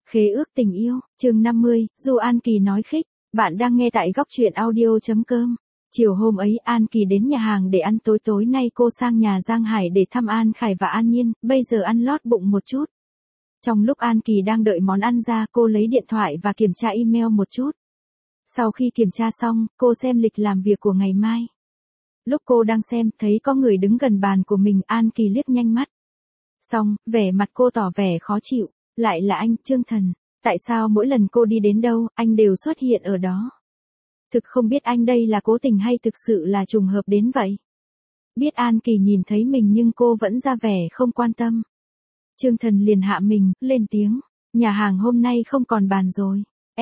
Khế ước tình yêu, chương 50, Du An Kỳ nói khích, bạn đang nghe tại góc truyện audio.com. Chiều hôm ấy An Kỳ đến nhà hàng để ăn tối, tối nay cô sang nhà Giang Hải để thăm An Khải và An Nhiên, bây giờ ăn lót bụng một chút. Trong lúc An Kỳ đang đợi món ăn ra, cô lấy điện thoại và kiểm tra email một chút. Sau khi kiểm tra xong, cô xem lịch làm việc của ngày mai. Lúc cô đang xem, thấy có người đứng gần bàn của mình, An Kỳ liếc nhanh mắt. Xong, vẻ mặt cô tỏ vẻ khó chịu. Lại là anh, Trương Thần. Tại sao mỗi lần cô đi đến đâu, anh đều xuất hiện ở đó? Thực không biết anh đây là cố tình hay thực sự là trùng hợp đến vậy. Biết An Kỳ nhìn thấy mình nhưng cô vẫn ra vẻ không quan tâm. Trương Thần liền hạ mình, lên tiếng. Nhà hàng hôm nay không còn bàn rồi.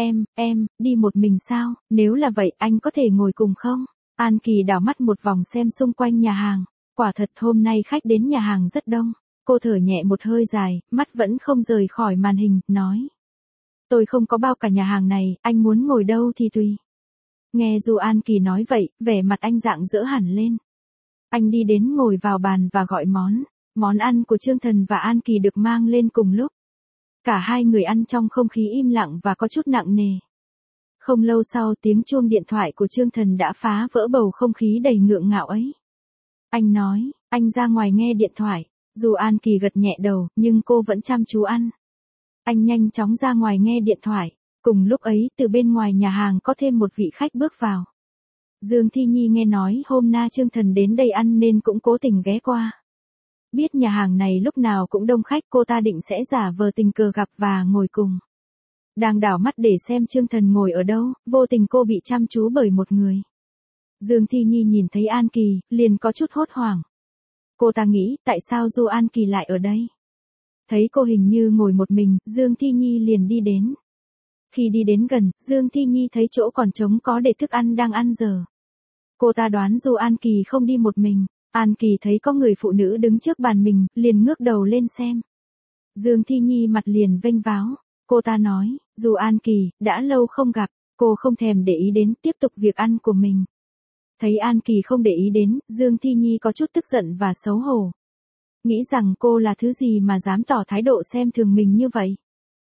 Em, đi một mình sao? Nếu là vậy, anh có thể ngồi cùng không? An Kỳ đảo mắt một vòng xem xung quanh nhà hàng. Quả thật hôm nay khách đến nhà hàng rất đông. Cô thở nhẹ một hơi dài, mắt vẫn không rời khỏi màn hình, nói. Tôi không có bao cả nhà hàng này, anh muốn ngồi đâu thì tùy. Nghe Du An Kỳ nói vậy, vẻ mặt anh rạng rỡ hẳn lên. Anh đi đến ngồi vào bàn và gọi món. Món ăn của Trương Thần và An Kỳ được mang lên cùng lúc. Cả hai người ăn trong không khí im lặng và có chút nặng nề. Không lâu sau tiếng chuông điện thoại của Trương Thần đã phá vỡ bầu không khí đầy ngượng ngạo ấy. Anh nói, anh ra ngoài nghe điện thoại. Dù An Kỳ gật nhẹ đầu, nhưng cô vẫn chăm chú ăn. Anh nhanh chóng ra ngoài nghe điện thoại. Cùng lúc ấy, từ bên ngoài nhà hàng có thêm một vị khách bước vào. Dương Thi Nhi nghe nói hôm nay Trương Thần đến đây ăn nên cũng cố tình ghé qua. Biết nhà hàng này lúc nào cũng đông khách, cô ta định sẽ giả vờ tình cờ gặp và ngồi cùng. Đang đảo mắt để xem Trương Thần ngồi ở đâu, vô tình cô bị chăm chú bởi một người. Dương Thi Nhi nhìn thấy An Kỳ, liền có chút hốt hoảng. Cô ta nghĩ, tại sao Du An Kỳ lại ở đây? Thấy cô hình như ngồi một mình, Dương Thi Nhi liền đi đến. Khi đi đến gần, Dương Thi Nhi thấy chỗ còn trống có để thức ăn đang ăn dở. Cô ta đoán Du An Kỳ không đi một mình. An Kỳ thấy có người phụ nữ đứng trước bàn mình, liền ngước đầu lên xem. Dương Thi Nhi mặt liền vênh váo. Cô ta nói, Du An Kỳ, đã lâu không gặp, cô không thèm để ý đến, tiếp tục việc ăn của mình. Thấy An Kỳ không để ý đến, Dương Thi Nhi có chút tức giận và xấu hổ. Nghĩ rằng cô là thứ gì mà dám tỏ thái độ xem thường mình như vậy.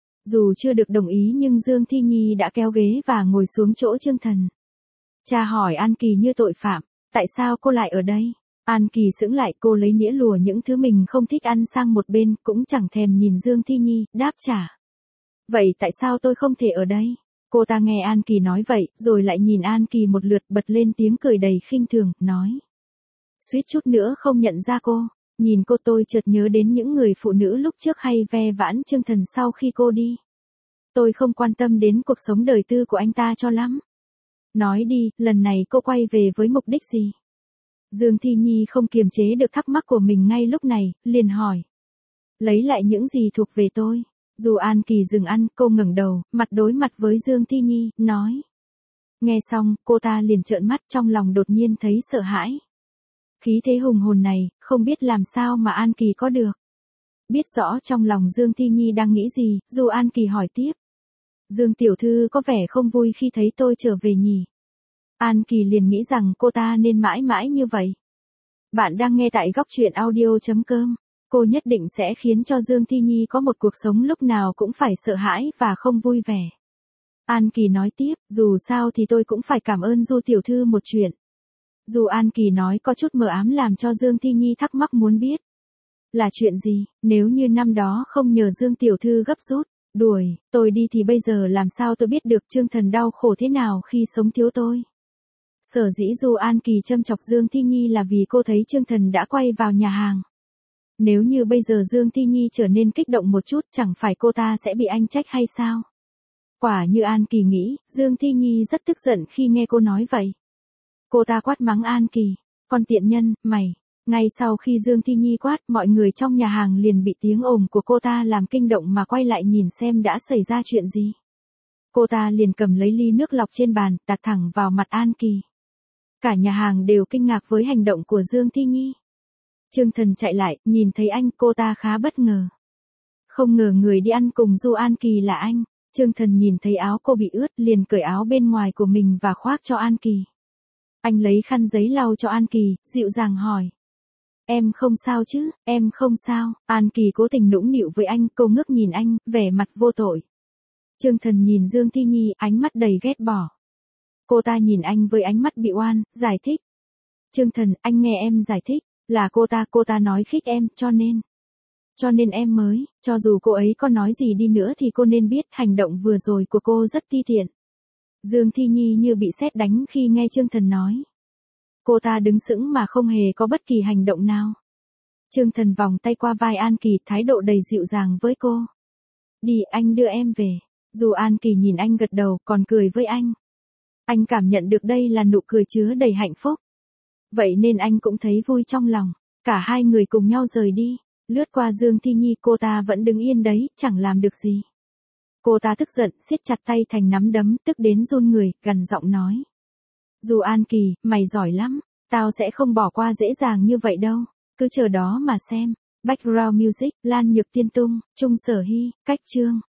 Dù chưa được đồng ý nhưng Dương Thi Nhi đã kéo ghế và ngồi xuống chỗ Trương Thần. Cha hỏi An Kỳ như tội phạm, tại sao cô lại ở đây? An Kỳ sững lại, cô lấy nĩa lùa những thứ mình không thích ăn sang một bên, cũng chẳng thèm nhìn Dương Thi Nhi, đáp trả. Vậy tại sao tôi không thể ở đây? Cô ta nghe An Kỳ nói vậy, rồi lại nhìn An Kỳ một lượt, bật lên tiếng cười đầy khinh thường, nói. Suýt chút nữa không nhận ra cô. Nhìn cô tôi chợt nhớ đến những người phụ nữ lúc trước hay ve vãn Trương Thần sau khi cô đi. Tôi không quan tâm đến cuộc sống đời tư của anh ta cho lắm. Nói đi, lần này cô quay về với mục đích gì? Dương Thi Nhi không kiềm chế được thắc mắc của mình ngay lúc này, liền hỏi. Lấy lại những gì thuộc về tôi. Dù An Kỳ dừng ăn, cô ngẩng đầu, mặt đối mặt với Dương Thi Nhi, nói. Nghe xong, cô ta liền trợn mắt, trong lòng đột nhiên thấy sợ hãi. Khí thế hùng hồn này, không biết làm sao mà An Kỳ có được. Biết rõ trong lòng Dương Thi Nhi đang nghĩ gì, dù An Kỳ hỏi tiếp. Dương tiểu thư có vẻ không vui khi thấy tôi trở về nhỉ? An Kỳ liền nghĩ rằng cô ta nên mãi mãi như vậy. Bạn đang nghe tại góc truyện audio.com. Cô nhất định sẽ khiến cho Dương Thi Nhi có một cuộc sống lúc nào cũng phải sợ hãi và không vui vẻ. An Kỳ nói tiếp, dù sao thì tôi cũng phải cảm ơn Du tiểu thư một chuyện. Dù An Kỳ nói có chút mờ ám làm cho Dương Thi Nhi thắc mắc muốn biết. Là chuyện gì, nếu như năm đó không nhờ Dương tiểu thư gấp rút, đuổi, tôi đi thì bây giờ làm sao tôi biết được Trương Thần đau khổ thế nào khi sống thiếu tôi. Sở dĩ dù An Kỳ châm chọc Dương Thi Nhi là vì cô thấy Trương Thần đã quay vào nhà hàng. Nếu như bây giờ Dương Thi Nhi trở nên kích động một chút, chẳng phải cô ta sẽ bị anh trách hay sao? Quả như An Kỳ nghĩ, Dương Thi Nhi rất tức giận khi nghe cô nói vậy. Cô ta quát mắng An Kỳ, con tiện nhân, mày. Ngay sau khi Dương Thi Nhi quát, mọi người trong nhà hàng liền bị tiếng ồn của cô ta làm kinh động mà quay lại nhìn xem đã xảy ra chuyện gì. Cô ta liền cầm lấy ly nước lọc trên bàn, tạt thẳng vào mặt An Kỳ. Cả nhà hàng đều kinh ngạc với hành động của Dương Thi Nhi. Trương Thần chạy lại, nhìn thấy anh, cô ta khá bất ngờ. Không ngờ người đi ăn cùng Du An Kỳ là anh. Trương Thần nhìn thấy áo cô bị ướt, liền cởi áo bên ngoài của mình và khoác cho An Kỳ. Anh lấy khăn giấy lau cho An Kỳ, dịu dàng hỏi. Em không sao chứ, em không sao. An Kỳ cố tình nũng nịu với anh, cô ngước nhìn anh, vẻ mặt vô tội. Trương Thần nhìn Dương Thi Nhi, ánh mắt đầy ghét bỏ. Cô ta nhìn anh với ánh mắt bị oan, giải thích. Trương Thần, anh nghe em giải thích, là cô ta nói khích em, cho nên em mới, cho dù cô ấy có nói gì đi nữa thì cô nên biết hành động vừa rồi của cô rất ti tiện. Dương Thi Nhi như bị sét đánh khi nghe Trương Thần nói. Cô ta đứng sững mà không hề có bất kỳ hành động nào. Trương Thần vòng tay qua vai An Kỳ, thái độ đầy dịu dàng với cô. Đi, anh đưa em về. Dù An Kỳ nhìn anh gật đầu, còn cười với anh. Anh cảm nhận được đây là nụ cười chứa đầy hạnh phúc. Vậy nên anh cũng thấy vui trong lòng. Cả hai người cùng nhau rời đi. Lướt qua Dương Thi Nhi, cô ta vẫn đứng yên đấy, chẳng làm được gì. Cô ta tức giận, siết chặt tay thành nắm đấm, tức đến run người, gằn giọng nói. Dù An Kỳ, mày giỏi lắm, tao sẽ không bỏ qua dễ dàng như vậy đâu, cứ chờ đó mà xem. Background music, Lan Nhược Tiên Tung, Trung Sở Hy, Cách Chương.